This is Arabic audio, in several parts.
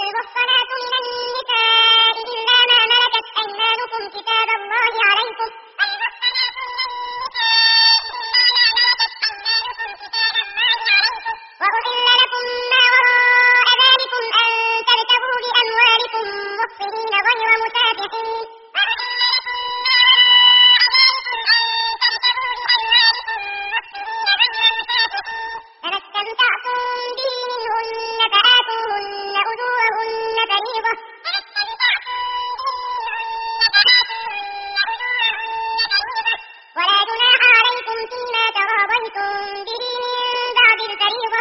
والمحصنات من النساء إلا ما ملكت أيمانكم كتاب الله عليكم وأحل لكم ما وراء ذلكم أن تبتغوا بأموالكم محصنين غير مسافحين فما استمتعتم به منهن فآتوهن أجورهن فريضة ولا جناح عليكم فيما تراضيتم به من بعد الفريضة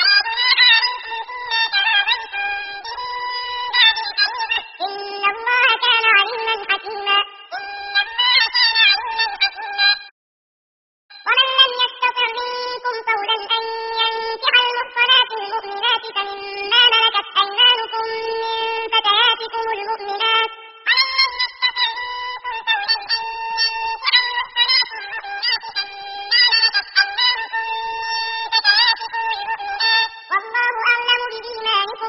إن الله كان عليما حكيما ومن لم يستطع منكم طولا أن ينكح المحصنات المؤمنات فمما ملكت أيمانكم من فتياتكم المؤمنات والله أعلم بإيمانكم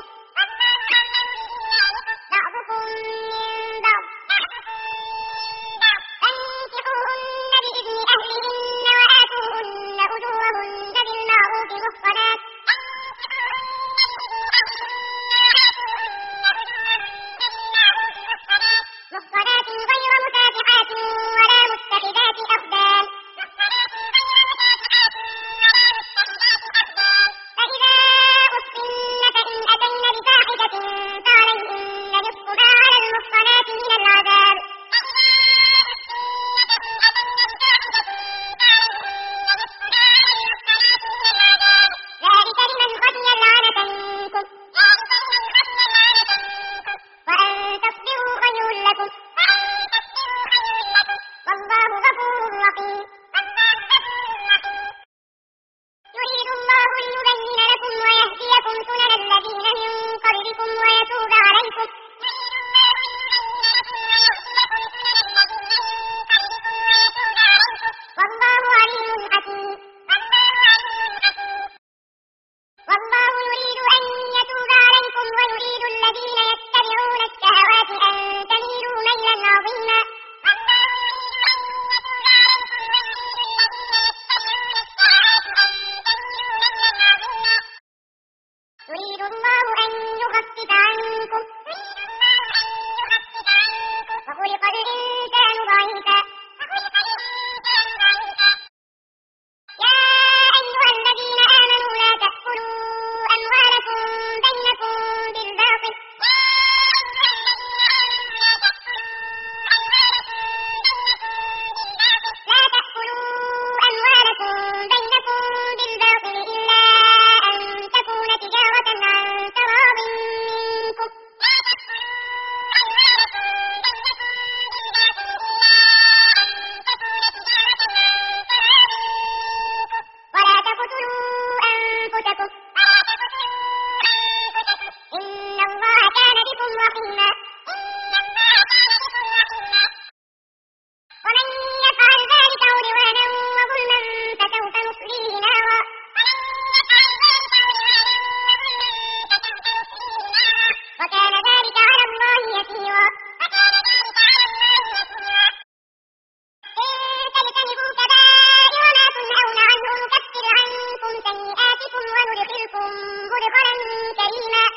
بعضكم من بعض فانكحوهن بإذن أهلهن وآتوهن أجورهن بالمعروف محصنات غير مسافحات ولا متخذات أخدان فإذا أحصن فإن أتين بفاحشة فعليهن نصف ما على المحصنات من العذاب ذلك لمن خشي العنة منكم وأن تصبروا خير لكم والله غفور رحيم يريد الله ليبين لكم ويهديكم سنن الذين من قبلكم ويتوب عليكم والله عليم حكيم والله يريد أن يتوب عليكم ويريد الذين يتبعون الشهوات أن تميلوا ميلا عظيما يريد الله أن يخفف عنكم وخلق الإنسان ضعيفا يا أيها الذين آمنوا لا تأكلوا أموالكم بينكم بالباطل إلا أن تكون تجارة عن تراض منكم ولا تقتلوا أنفسكم إن الله كان بكم رحيما ومن يفعل ذلك عدوانا وظلما فسوف نصليه نارا وكان ذلك على الله يسيرا إن تجتنبوا كبائر ما تنهون عنه نكفر عنكم سيئاتكم وندخلكم مدخلا كريما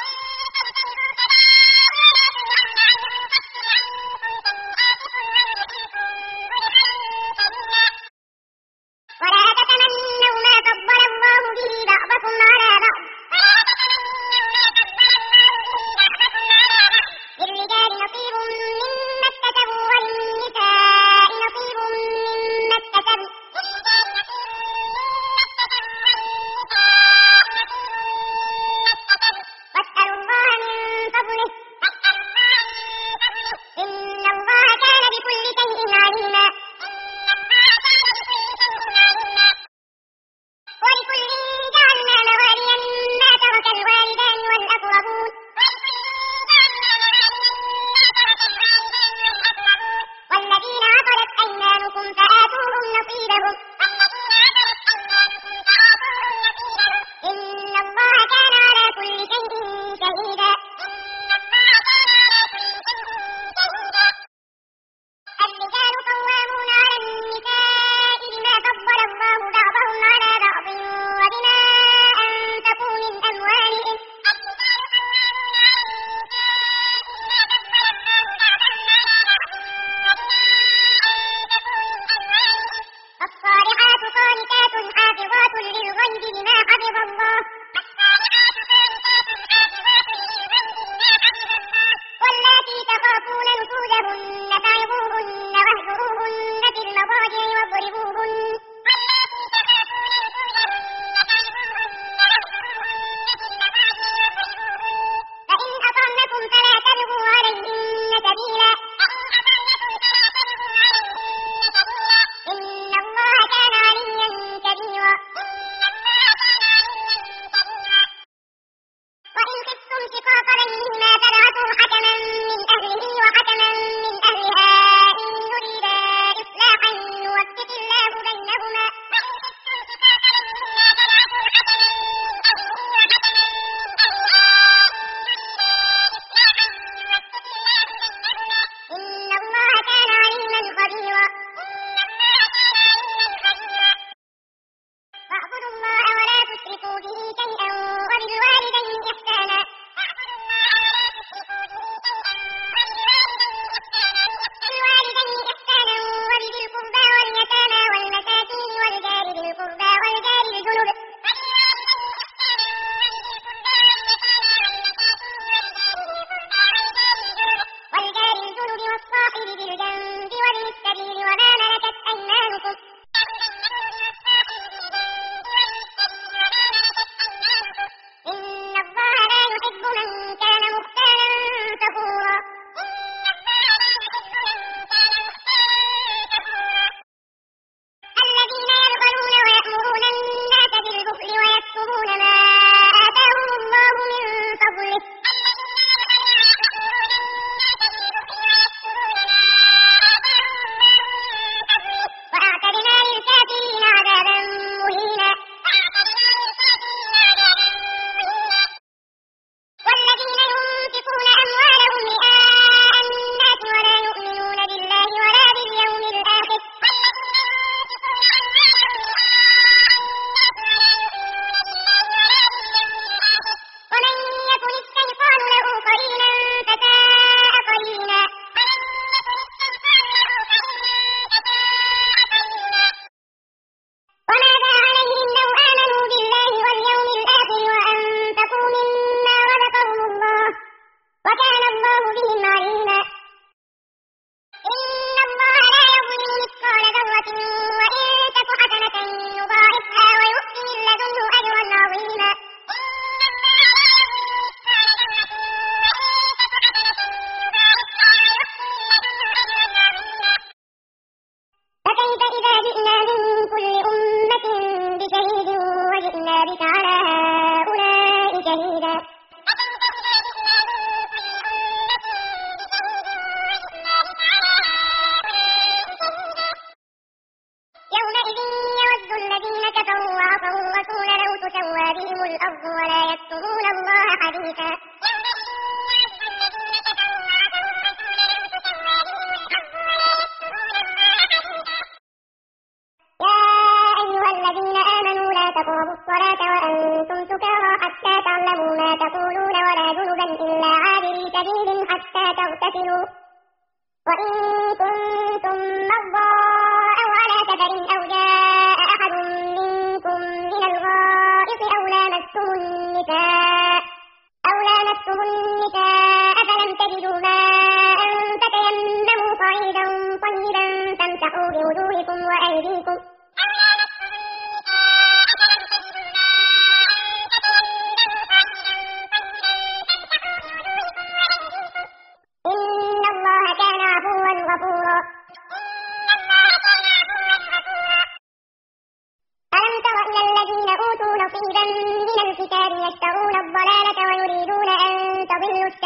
ولا تتمنوا ما فضل الله به بعضكم على بعض نشوزهن فعظوهن واهجروهن في المضاجع واضربوهن فإن أطعنكم فلا تبغوا عليهن سبيلا إن الله كان عليا كبيرا وإن خفتم شقاق بينهما فابعثوا حكما من أهله وحكما من أهلها إن يريدا إصلاحا يوفق الله بينهما إن الله كان عليما خبيرا واعبدوا الله ولا تشركوا به شيئا وبالوالدين إحسانا وبذي القربى واليتامى والمساكين والجار ذي القربى والجار الجنب والصاحب بالجنب وابن السبيل وما ملكت أيمانكم إن الله لا يحب من كان مختالا فخورا الذين يبخلون ويأمرون الناس بالبخل ويكتمون ما آتاهم الله من فضله وأعتدنا للكافرين عذابا مهينا والذين ينفقون أموالهم رئاء الناس ولا يؤمنون بالله ولا باليوم الآخر ومن يكن الشيطان له قرينا فساء قرينا وماذا عليهم لو آمنوا بالله واليوم الآخر وأنفقوا مما رزقهم الله وكان الله بهم عليما إن الله لا يظلم مثقال ذرة وإن تك حسنة يضاعفها ويؤتي من لدنه أجرا عظيما فكيف إذا جئنا من كل أمة بشهيد وجئنا بك على هؤلاء شهيدا يومئذ يود الذين كفروا وعصوا الرسول لو تسوى بهم الأرض ولا يكتمون الله حديثا الذين آمنوا لا تقربوا الصلاة وأنتم سكارى حتى تعلموا ما تقولون ولا جنبا إلا عابري سبيل حتى تغتسلوا وإن كنتم مرضى أو على سفر أو جاء أحد منكم من الغائط أو لامستم النساء فلم تجدوا ماء فتيمموا صعيدا طيبا فامسحوا بوجوهكم وأيديكم إن الله كان عفوا غفورا ألم تر إلى الذين أوتوا نصيبا من الكتاب يشترون الضلالة ويريدون أن تضلوا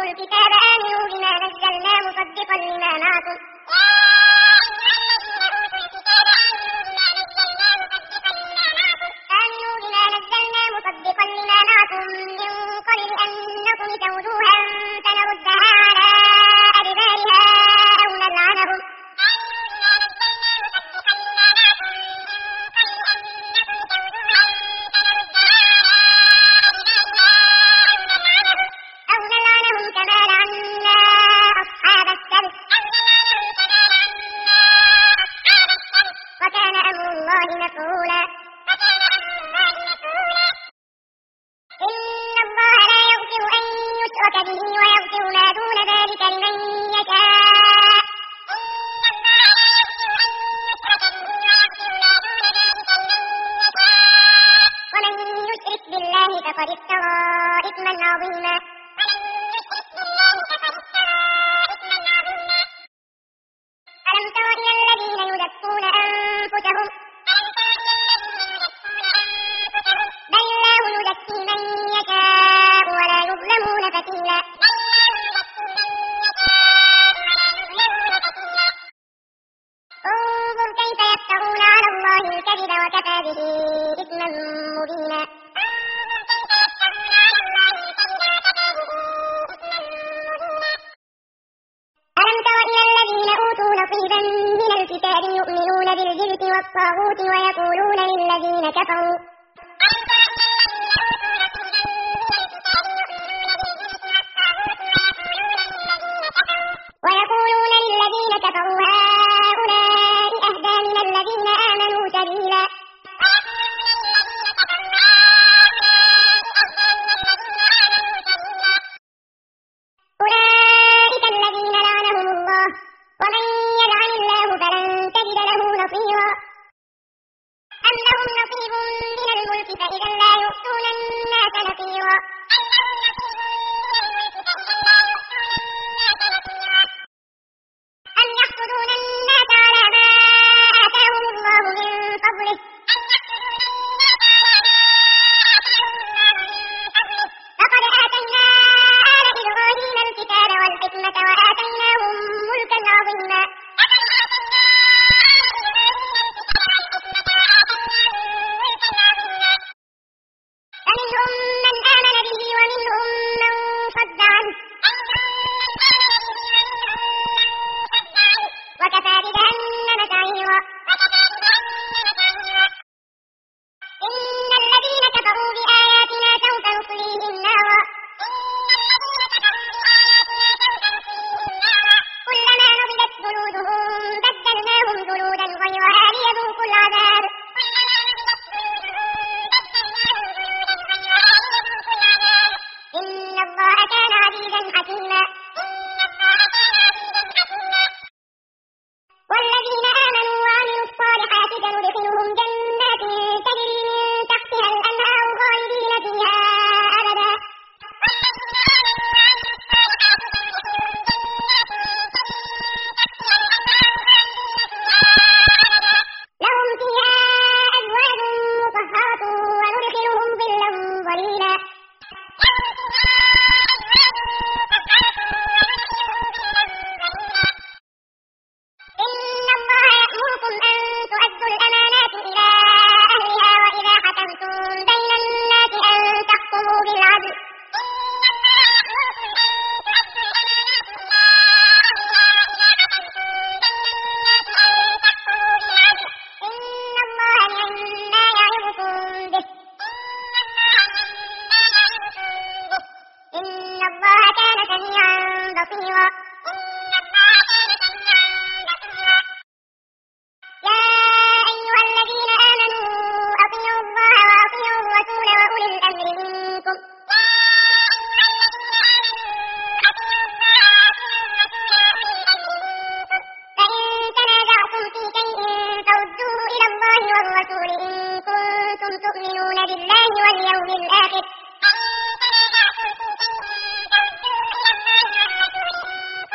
الكتاب آمنوا بما نزلنا مصدقا لما معكم من قبل أن نطمس وجوها فنردها على أدبارها أو نلعنهم كما لعنا أصحاب السبت وكان أمر الله مفعولا إن الله لا يغفر أن يشرك به ويغفر ما دون ذلك لمن يشاء ومن يشرك بالله فقد افترى إثما عظيما ألم تر إلى الذين يزكون أنفسهم بل الله يزكي من يشاء ولا يظلمون فتيلا انظر كيف يفترون على الله الكذب وكفى به إثما مبينا ألم تر إلى الذين أوتوا نصيبا من الكتاب يؤمنون بالجبت والطاغوت ويقولون للذين كفروا هؤلاء أهدى من الذين آمنوا سبيلا أولئك الذين لعنهم الله ومن يلعن الله فلن تجد له نصيرا أم لهم نصيب من الملك فإذا لا يؤتون الناس نصيرا أم يحسدون الناس على ما آتاهم الله من فضله فقد آتينا آل إبراهيم الكتاب والحكمة وآتيناهم ملكا عظيما فمنهم من آمن به ومنهم من صد عنه وكفى بجهنم سعيرا إن الذين كفروا بآياتنا سوف نصليهم نارا كلما نضجت جلودهم بدلناهم جلودا غيرها ليذوقوا العذاب إن الله كان عزيزا حكيما والذين آمنوا وعملوا الصالحات سندخلهم جنات تجري من تحتها الأنهار خالدين فيها أبدا لهم فيها أزواج مطهرة وندخلهم ظلا ظليلا إن الله يأمركم أن تؤدوا الأمانات إلى أهلها وإذا حكمتم بين الناس أن تحكموا بالعدل إن الله نعم يعظكم به إن الله كان سميعا بصيرا يا أيها الذين آمنوا أطيعوا الله وأطيعوا الرسول وأولي الأمر منكم فإن تنازعتم في شيء فردوه إلى الله والرسول إن كنتم تؤمنون بالله واليوم الآخر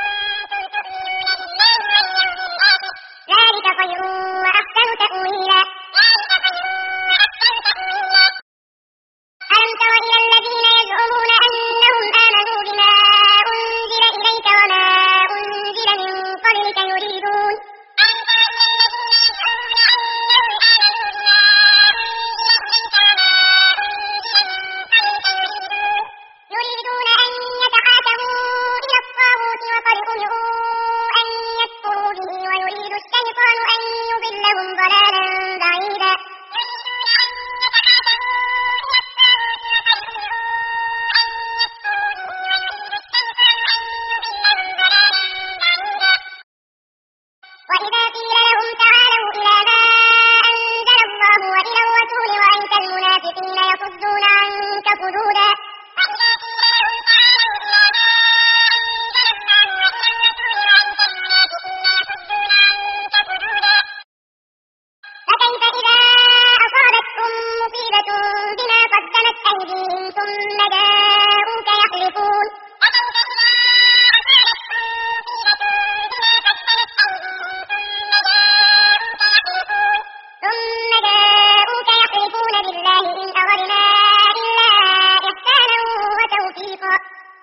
وثيقا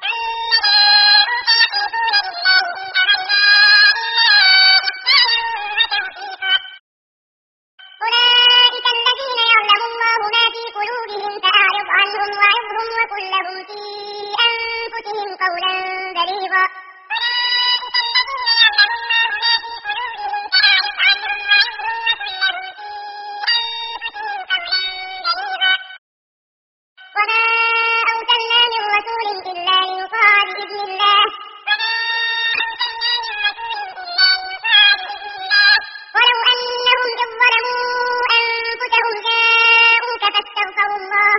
أولئك الذين يعلم الله ما في قلوبهم فأعرض عنهم وعظهم وقل لهم في أنفسهم قولا بليغا وما أرسلنا من رسول إلا ليطاع بإذن الله ولو أنهم إذ ظلموا أنفسهم جاءوك فاستغفروا الله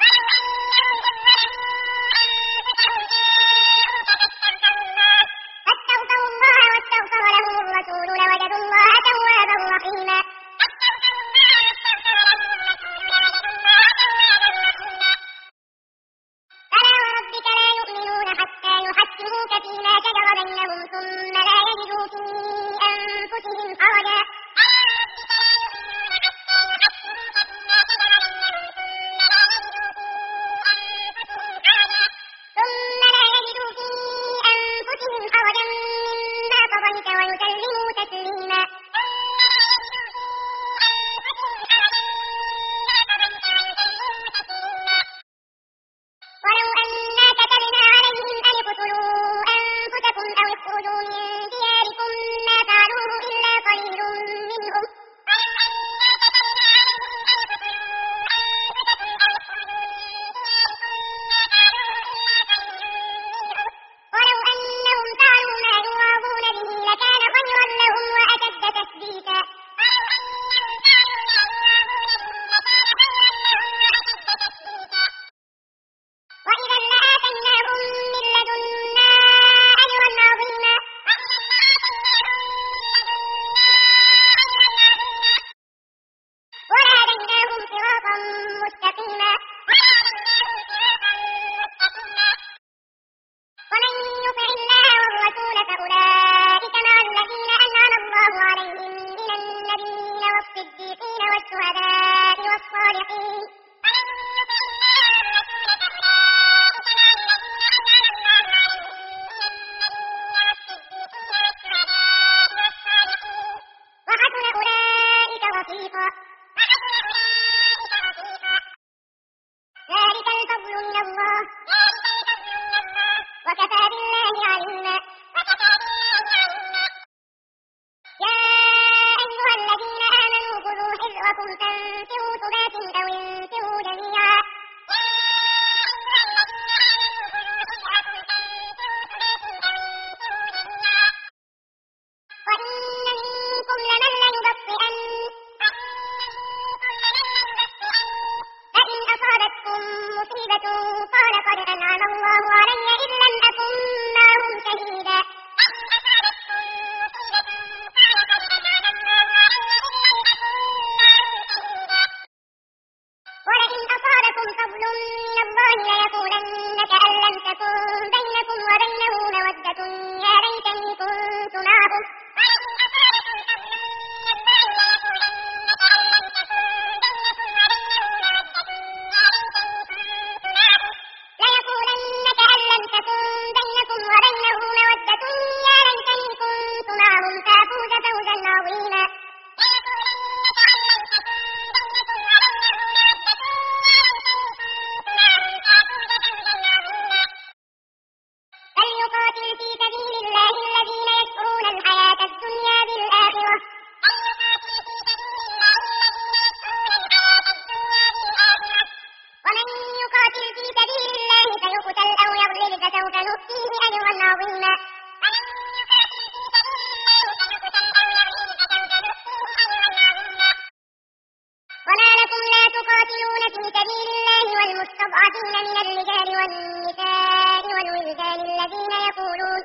واستغفر لهم الرسول لوجدوا الله توابا رحيما فلا وربك لا يؤمنون حتى يحكموك فيما شجر بينهم ثم لا يجدوا في أنفسهم حرجا مما قضيت ويسلموا تسليما ولو أنا كتبنا عليهم أن اقتلوا أنفسكم أو اخرجوا من دياركم ما فعلوه إلا قليل منهم ولو أنهم فعلوا ما يوعظون به لكان خيرا لهم وأشد تثبيتا وإذا لآتيناهم من لدنا أجرا عظيما ولهديناهم صراطا مستقيما ومن يطع الله والرسول فأولئك مع الذين أنعم الله عليهم من النبيين والصديقين والشهداء والصالحين وحسن أولئك رفيقا ذلك الفضل من الله وكفى بالله عليما يا أيها الذين آمنوا خذوا حذركم فانفروا ثبات أو انفروا جميعا وإن منكم لمن ليبطئن فإن أصابتكم مصيبة قال قد أنعم الله علي إذ لم أكن معهم شهيدا ولئن أصابكم فضل من الله ليقولن كأن لم تكن بينكم وبينه مودة يا ليتني كنت معهم ليقولن كأن لم تكن بينكم وبينه مودة يا ليتني كنت معهم فأفوز فوزا عظيما فليقاتل في سبيل الله الذين يشرون الحياة الدنيا بالآخرة ومن يقاتل في سبيل الله فيقتل أو يغلب فسوف نؤتيه أجرا عظيما وما لكم لا تقاتلون في سبيل الله والمستضعفين من الرجال والنساء والولدان الذين يقولون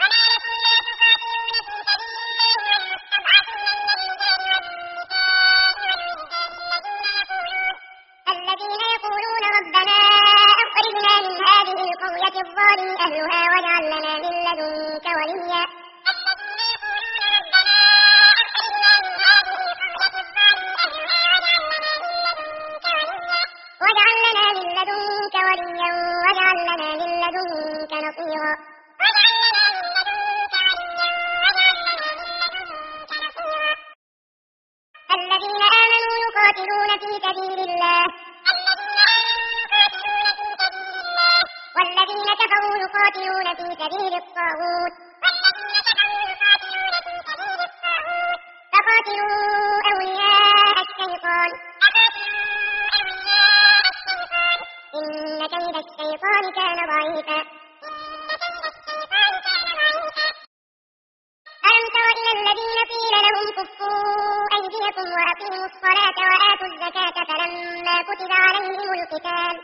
ربنا أخرجنا من هذه القرية الظالم أهلها واجعل لنا من لدنك وليا واجعل لنا من لدنك وليا واجعل لنا من لدنك كفروا يقاتلون في سبيل الطاغوت فقاتلوا أولياء الشيطان إن كيد الشيطان كان ضعيفا ألم تر إلى الذين قيل لهم كفوا أيديكم وأقيموا الصلاة وآتوا الزكاة فلما كتب عليهم القتال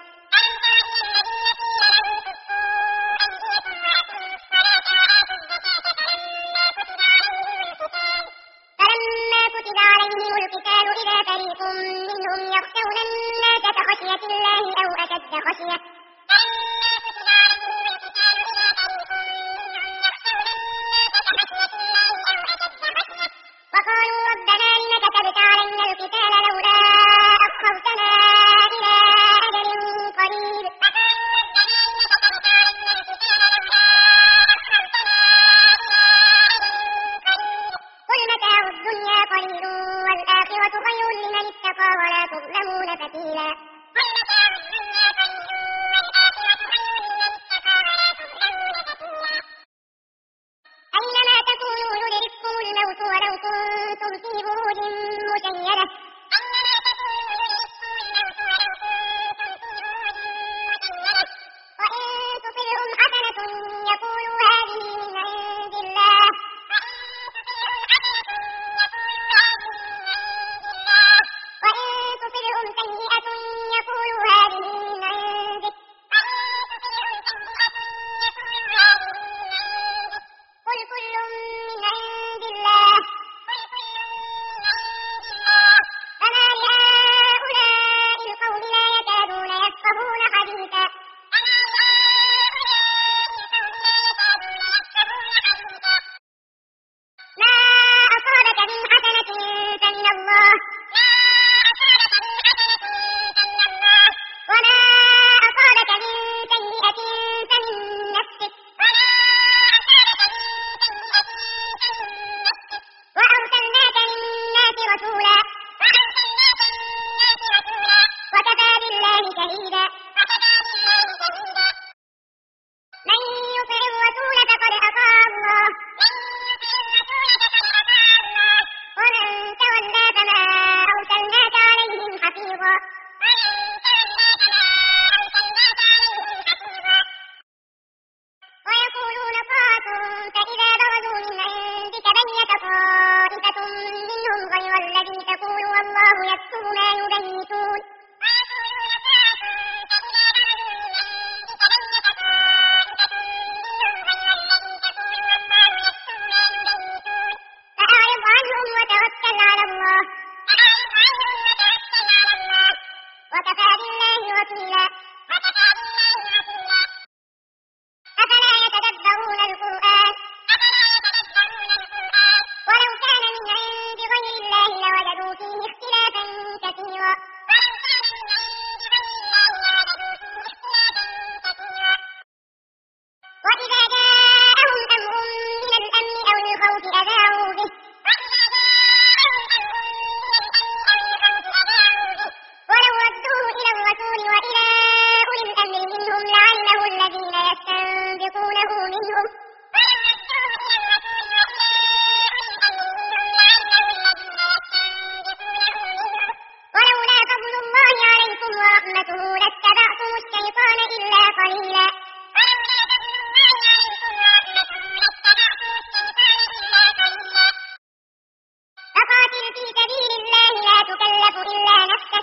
إذا فريق منهم يخشون الناس كخشية الله أو أشد خشية وقالوا ربنا لم كتبت علينا القتال لولا أخرتنا إلى أجل قريب قل متاع الدنيا قليل والآخرة خير لمن اتقى ولا تظلمون فتيلا أينما تكونوا يدرككم الموت ولو كنتم في بروج مشيدة وإن تصبهم حسنة يقولوا هذه من عند الله وإن تصبهم سيئة يقولوا هذه من عندك قل كل من عند الله فما لهؤلاء القوم لا يكادون يفقهون حديثا ما أصابك من حسنة فمن الله وما أصابك من سيئة فمن نفسك وأرسلناك للناس رسولا وكفى بالله شهيدا من يطع الرسول فقد أطاع الله ومن تولى فما أرسلناك عليهم حفيظا ويقولون طاعة فإذا برزوا من عندك بيت طائفة منهم غير الذي تقول والله يكتب ما يبيتون فأعرض عنهم وتوكل على الله وكفى بالله وكيلا أفلا يتدبرون القرآن ولو كان من عند غير الله لوجدوا فيه اختلافا كثيرا وإذا جاءهم أمر من الأمن أو الخوف أذاعوا به ولو ردوه إلى الرسول وإلى أولي الأمر منهم لعلمه الذين يستنبطونه منهم ولولا فضل الله عليكم ورحمته لاتبعتم الشيطان إلا قليلا فقاتل في سبيل الله لا تكلف إلا نفسك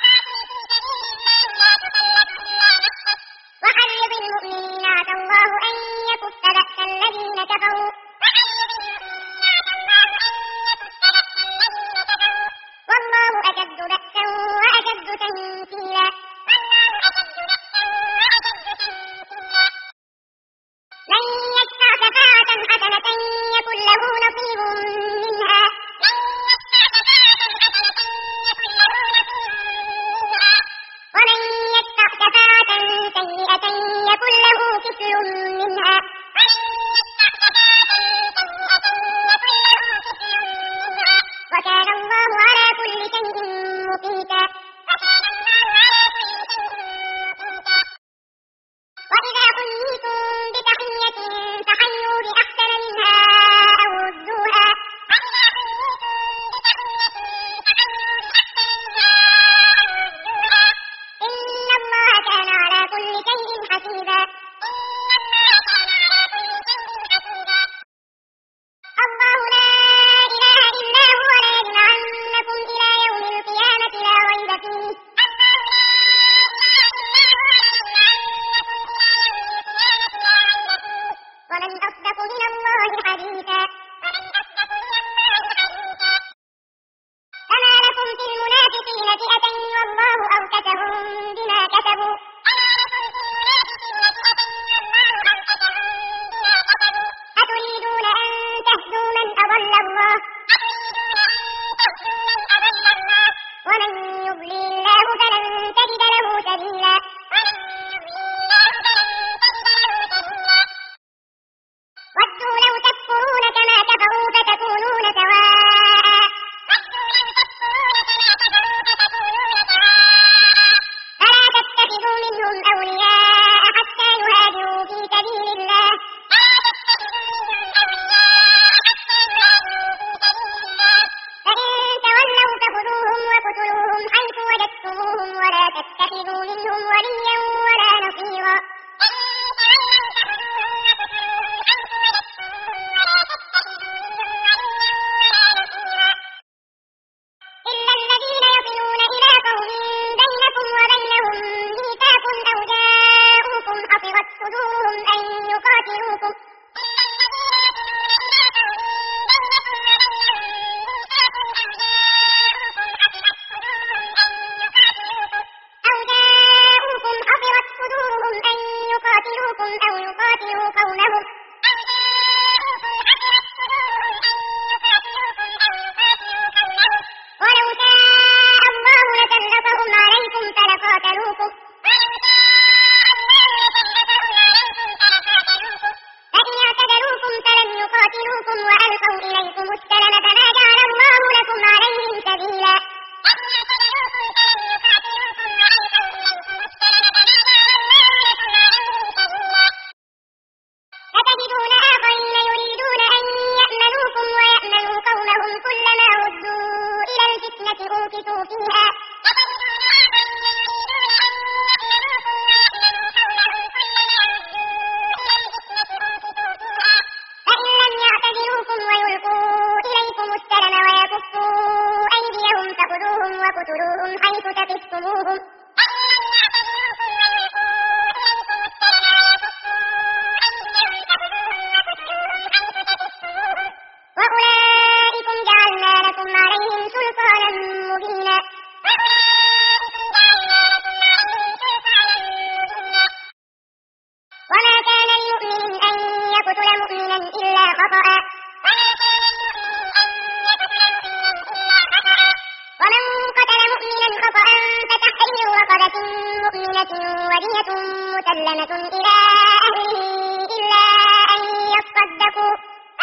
وحرض المؤمنين عسى الله أن يكف بأس الذين كفروا والله أشد بأسا وأشد تنكيلا من يشفع شفاعة حسنة يكن له نصيب منها ومن يشفع شفاعة سيئة يكن له كفل منها ومن أصدق من الله حديثا فما لكم في المنافقين فئتين والله أركسهم بما كسبوا أتريدون أن تهدوا من أضل الله ومن يضلل الله فلن تجد له سبيلا ودوا لو تكفرون كما كفروا فتكونون سواء فلا تتخذوا منهم أولياء حتى يهاجروا في سبيل الله فإن تولوا فخذوهم وقتلوهم حيث وجدتموهم ولا تتخذوا منهم وليا ولا نصيرا إلا الذين يصلون إلى قوم بينكم وبينهم ميثاق أو جاءوكم حصرت صدورهم أن يقاتلوكم أو يقاتلوا قومهم ولو شاء الله لسلطهم عليكم فلقاتلوكم فإن اعتزلوكم فلم يقاتلوكم وألقوا إليكم السلم فما جعل الله لكم عليهم سبيلا فتجدون آخرين يريدون أن يأمنوكم ويأمنوا قومهم كلما ردوا إلى الفتنة أوكسوا فيها فإن لم يعتزلوكم ويلقوا إليكم السلم ويكفوا أيديهم فخذوهم وقتلوهم حيث ثقفتموهم وأولئكم جعلنا لكم عليهم سلطانا مبينا وما كان لمؤمن أن يقتل مؤمنا إلا خطأ ومن قتل مؤمنا خطأ فتحرير رقبة مؤمنة ودية مسلمة إلى أهله إلا أن يصدقوا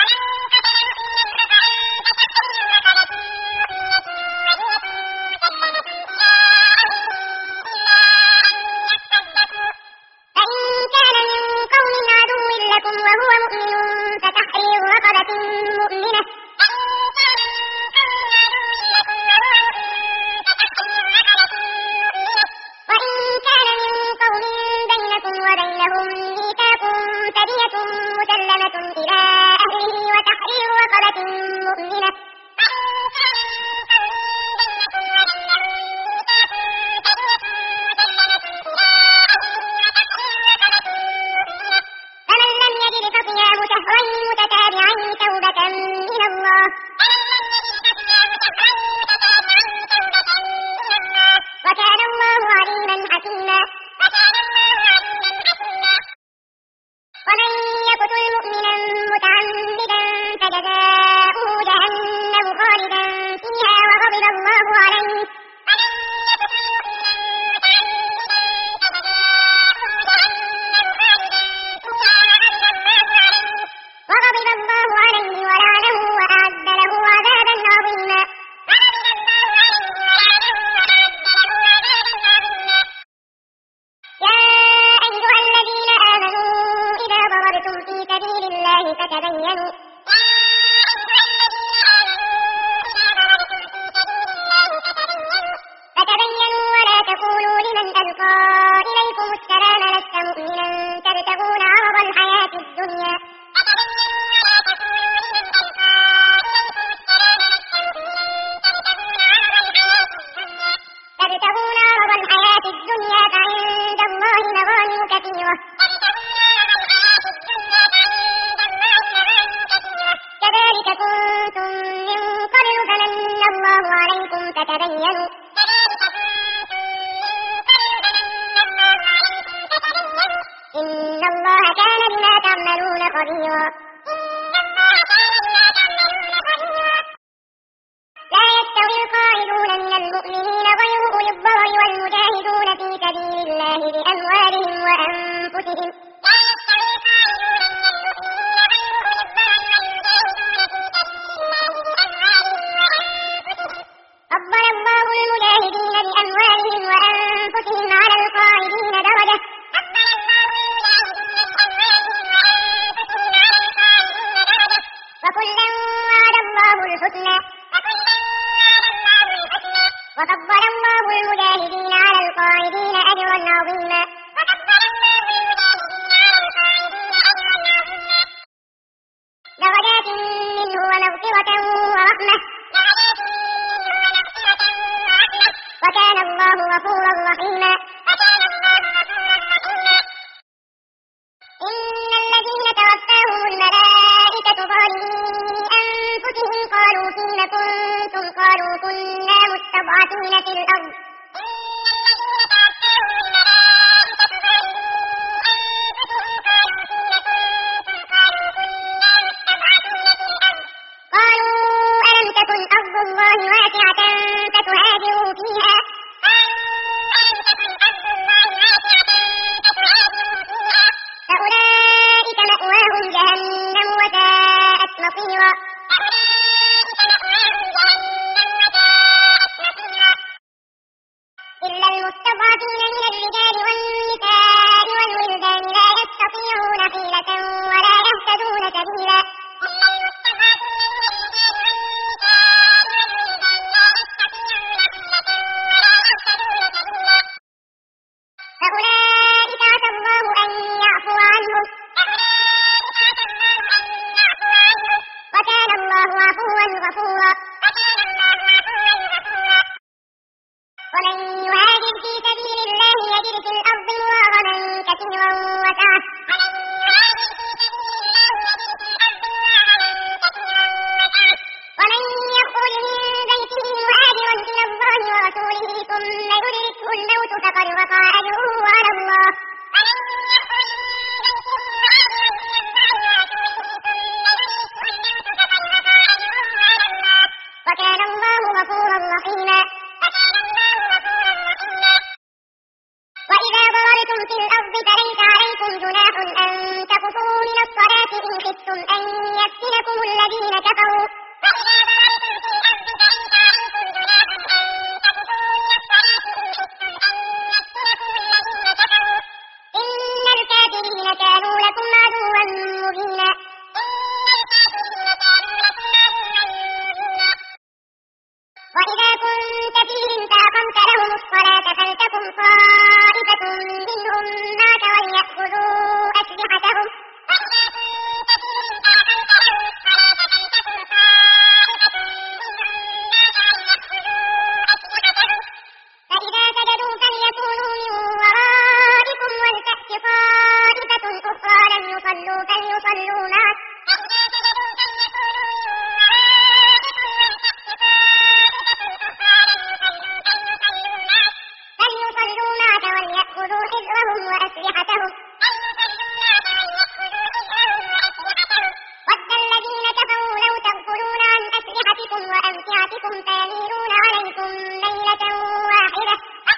فإن كان من قوم عدو لكم وهو مؤمن فتحرير رقبة مؤمنة وإن كان من قوم بينكم وبينهم ميثاق فدية مسلمة إلى أهله وتحرير رقبة مؤمنة فمن لم يجد فصيام شهرين متتابعين توبة من الله وكان الله عليما حكيما ومن يقتل مؤمنا متعمدا فجزاؤه جهنم خالدا فيها وغضب الله عليه ولعنه وأعد له عذابا عظيما يا أيها الذين آمنوا إذا ضربتم في سبيل الله فتبينوا ولا تقولوا لمن ألقى إليكم السلام لست مؤمنا تبتغون عرض الحياة الدنيا فعند الله مغانم كثيرة خبيرا لا يستوي القاعدون من المؤمنين غير أولي الضرر والمجاهدون في سبيل الله بأموالهم وأنفسهم فضل الله المجاهدين بأموالهم وأنفسهم على القاعدين درجة وكلا وعد الله الحسنى وفضل الله المجاهدين على القاعدين أجرا عظيما درجات منه ومغفرة ورحمة وكان الله غفورا رحيما إن الذين توفاهم الملائكة ظالمي أنفسهم قالوا فيم كنتم قالوا كنا مستضعفين في الأرض قالوا ألم تكن أرض الله واسعة فتهاجروا فيها فأولئك مأواهم جهنم وساءت مصيرا إلا المستضعفين من الرجال والنساء والولدان لا يستطيعون حيلة ولا يهتدون سبيلا فأولئك عسى الله أن يعفو عنهم وكان الله عفوا غفورا ومن يهاجر في سبيل الله يجد في الأرض مراغما كثيرا وسعة ومن يخرج من بيته مهاجرا إلى الله ورسوله ثم يدركه الموت فقد وقع أجره على الله وكان الله غفورا رحيما وإذا ضربتم في الأرض فليس عليكم جناح أن تقصروا من الصلاة إن خفتم أن يفتنكم الذين كفروا إن الكافرين كانوا لكم عدوا مبينا وإذا كنت فيهم فأقمت لهم الصلاة فلتكن طائفة منهم معك وليأخذوا أسلحتهم فإذا سجدوا فليكونوا من ورائكم ولتأت طائفة أخرى لم يصلوا فليصلوا معك وليأخذوا حذرهم وأسلحتهم ود الذين كفروا لو تغفلون عن أسلحتكم وأمتعتكم فيميلون عليكم ميلة واحدة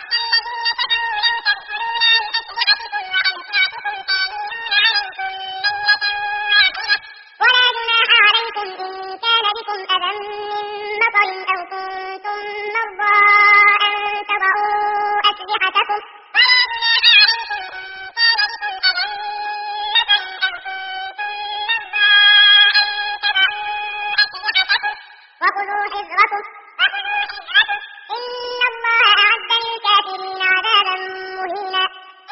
ولا جناح عليكم إن كان بكم أذى من مطر أو كنتم مرضى أن تضعوا أسلحتكم وخذوا حذركم إن الله أعد للكافرين عذابا مهينا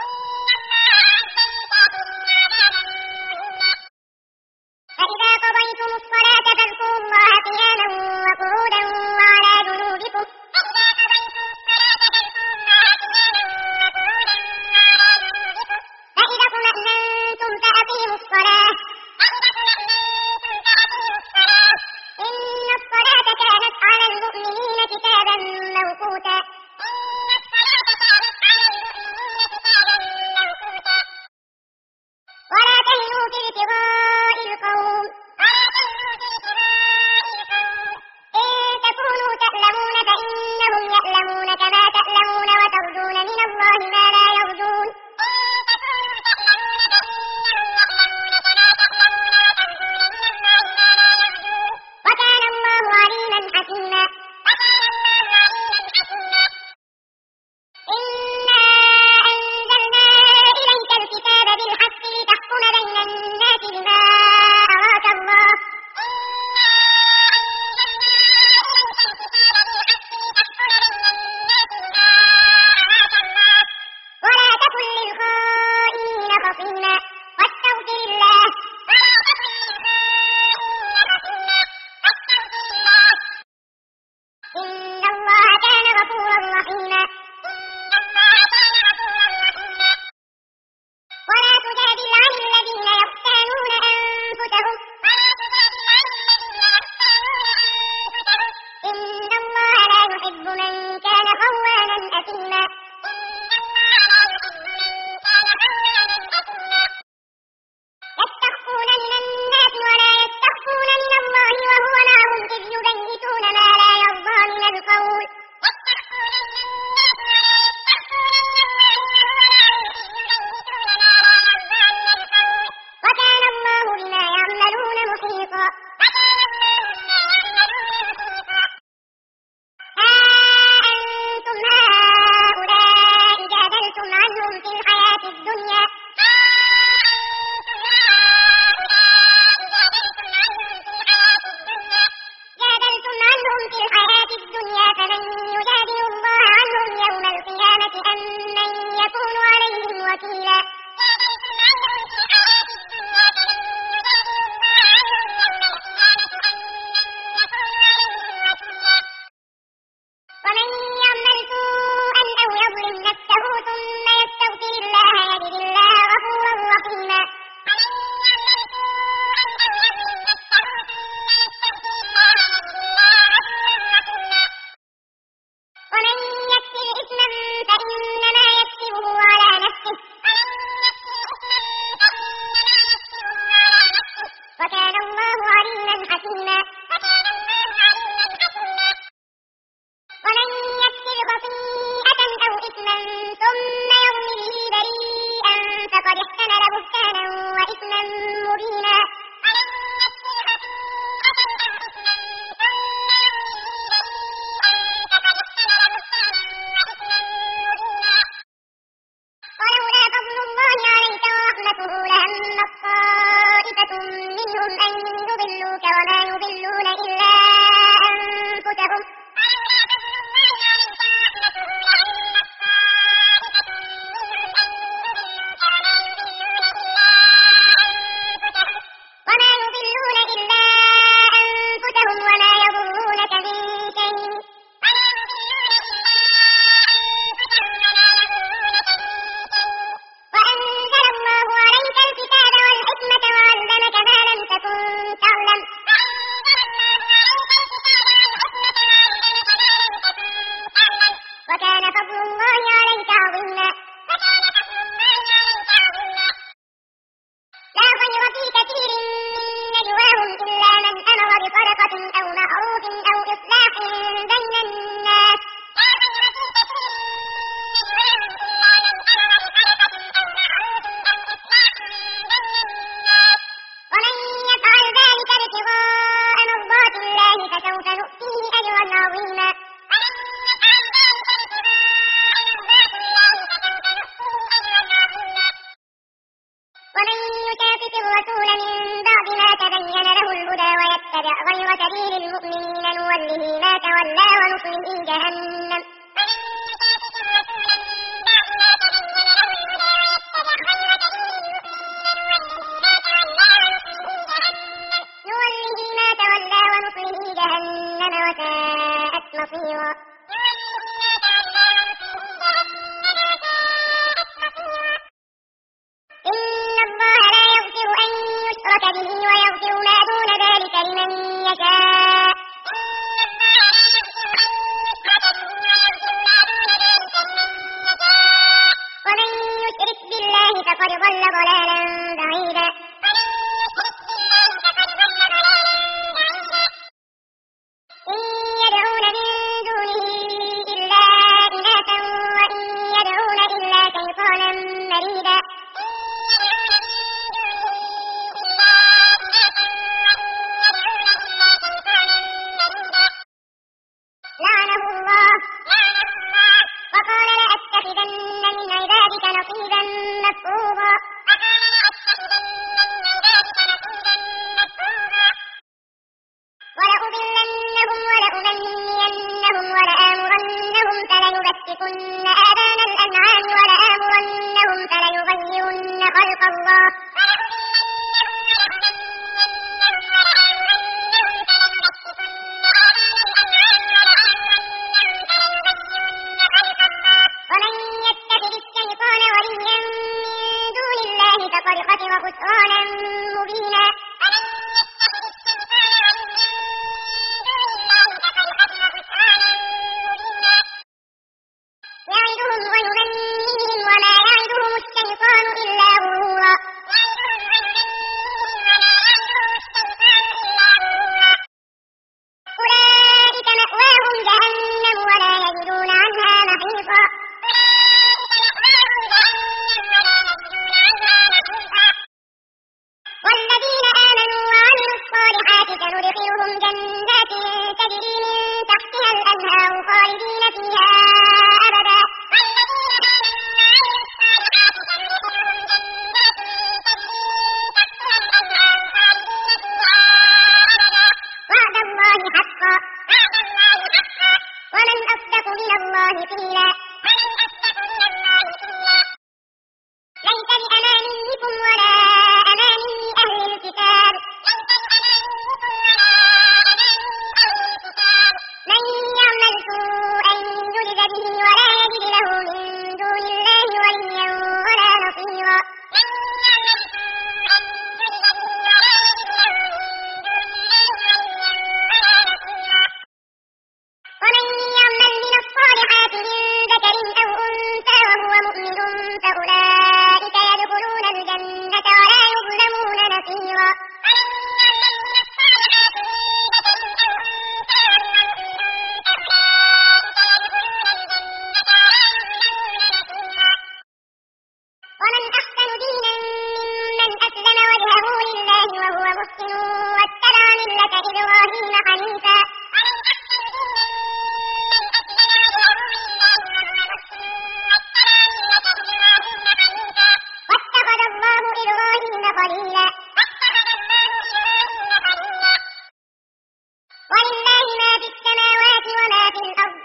فإذا قضيتم الصلاة فاذكروا الله قياما وقعودا وعلى جنوبكم فإذا اطمأننتم فأقيموا الصلاة إن الصلاة كانت على المؤمنين كتابا موقوتا ولا تهنوا في ابتغاء القوم إن تكونوا تألمون فإنهم يألمون كما تألمون وترجون من الله ما لا يرجون وكان الله عليما حكيما إنا أنزلنا إليك الكتاب بالحق لتحكم بين الناس بما أراك الله ولا تكن للخائنين خصيما واستغفر الله إن الله كان غفورا رحيما ولا تجادل عن الذين يختانون أنفسهم إن الله لا يحب من كان خوانا أثيما يستخفون من الناس ولا يستخفون من الله وهو معهم إذ يبيتون ما لا يرضى من القول وكان الله بما يعملون محيطا ها أنتم هؤلاء جادلتم عنهم في الحياة الدنيا فمن يجادل الله عنهم يوم القيامة أم من يكون عليهم وكيلا ومن يعمل سوءا أو يظلم نفسه ثم يستغفر الله يجد الله غفورا رحيما ومن يكسب إثما فإنما يكسبه على نفسه وكان الله عليما حكيما ومن يكسب خطيئة أو إثما ثم يرم به بريئا فقد احتمل بهتانا وإثما مبينا ولولا فضل الله عليك ورحمته لهم طائفة منهم أن يضلوك وما يضلون إلا أنفسهم وما يضرونك من شيء وأنزل الله عليك الكتاب والحكمة وعلمك ما لم تكن تعلم وكان فضل الله عليك عظيما لا خير في كثير من نجواهم إلا من أمر بصدقة أو معروف أو إصلاح بين الناس ومن يفعل ذلك ابتغاء مرضات الله فسوف نؤتيه أجرا عظيما ومن يشاقق الرسول من بعد ما تبين له الهدى ويتبع غير سبيل المؤمنين نوله ما تولى ونصله جهنم وساءت مصيرا إن الله لا يغفر أن يشرك به ويغفر ما دون ذلك لمن يشاء ومن يشرك بالله فقد ضل ضلالا بعيدا ضلالا مبينا يعدهم ويمنيهم وما يعدهم الشيطان إلا غرورا أولئك مأواهم جهنم ولا يجدون عنها محيصا والذين آمنوا وعملوا الصالحات سندخلهم جنات تجري من تحتها الأنهار خالدين فيها أبدا وعد الله حقا ومن أصدق من الله قيلا ليس بأمانيكم ولا أماني أهل الكتاب من يعمل سوءا يجز به ولا يجد له من دون الله وليا ولا نصيرا ومن يعمل من الصالحات من ذكر أو أنثى وهو مؤمن فأولئك يدخلون الجنة ولا يظلمون نقيرا ومن أحسن دينا ممن أسلم وجهه لله وهو محسن واتبع ملة إبراهيم حنيفا واتخذ الله إبراهيم خليلا ولله ما في السماوات وما في الأرض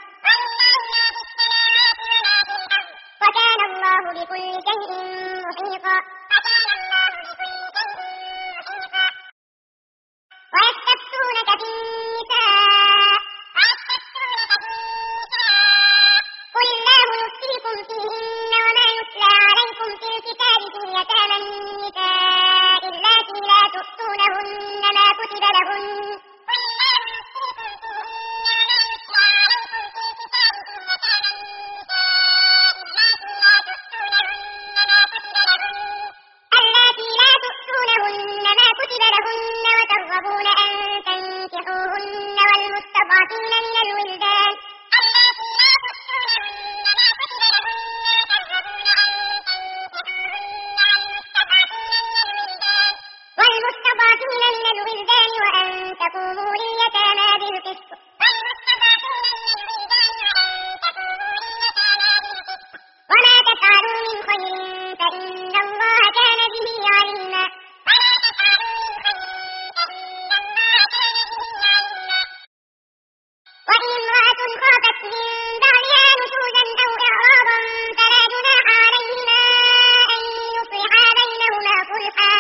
وكان الله بكل شيء محيطا ويستفتونك في النساء قل الله يفتيكم فيهن وما يتلى عليكم في الكتاب في يتامى النساء اللاتي لا تؤتونهن ما كتب لهن وترغبون أن تنكحوهن والمستضعفين من الولدان وأن تقوموا لليتامى بالقسط وما تفعلوا من خير فإن الله كان به عليما وإن امرأة خافت من بعلها نشوزا أو إعراضا فلا جناح عليهما أن يصلحا بينهما صلحا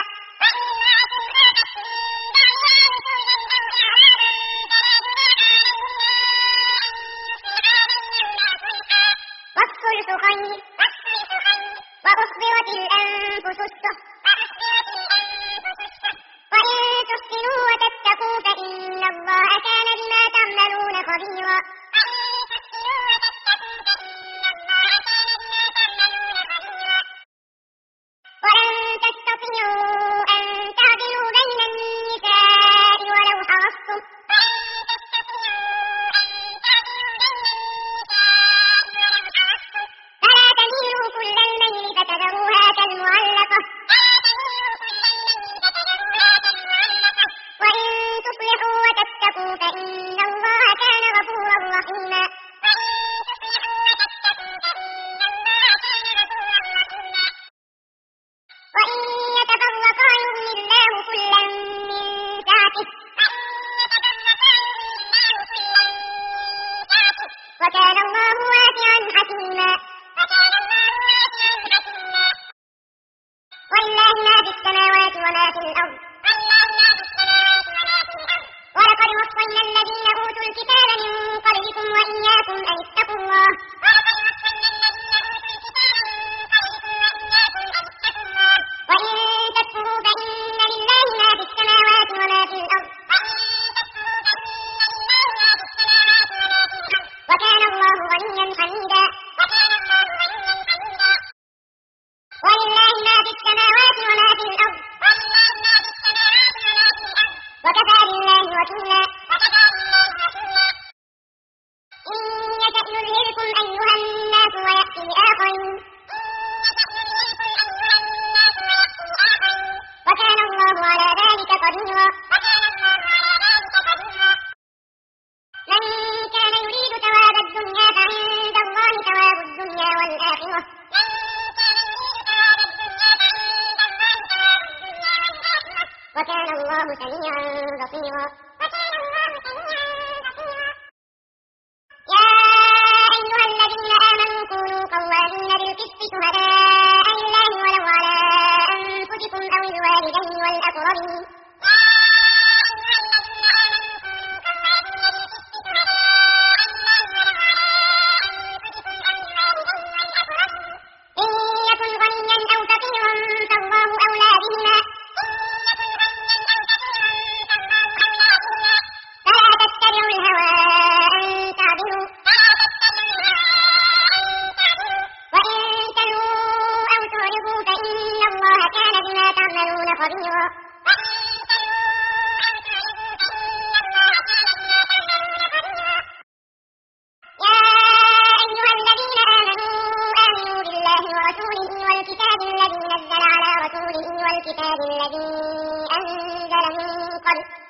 قديرا. من كان يريد ثواب الدنيا فعند الله ثواب الدنيا والآخرة. وكان الله سميعا بصيرا. يا أيها الذين آمنوا كونوا قوامين بالقسط شهداء لله ولو على أنفسكم أو الوالدين والأقربين. إن يكن غنيا أو فقيرا فالله أولى بهما. فلا تتبعوا الهوى أن تعدلوا. وإن تلووا أو تعرضوا فإن الله كان بما تعملون خبيرا. يا أيها الذين آمنوا بالله ورسوله والكتاب الذي نزل على رسوله والكتاب الذي أنزل من قبل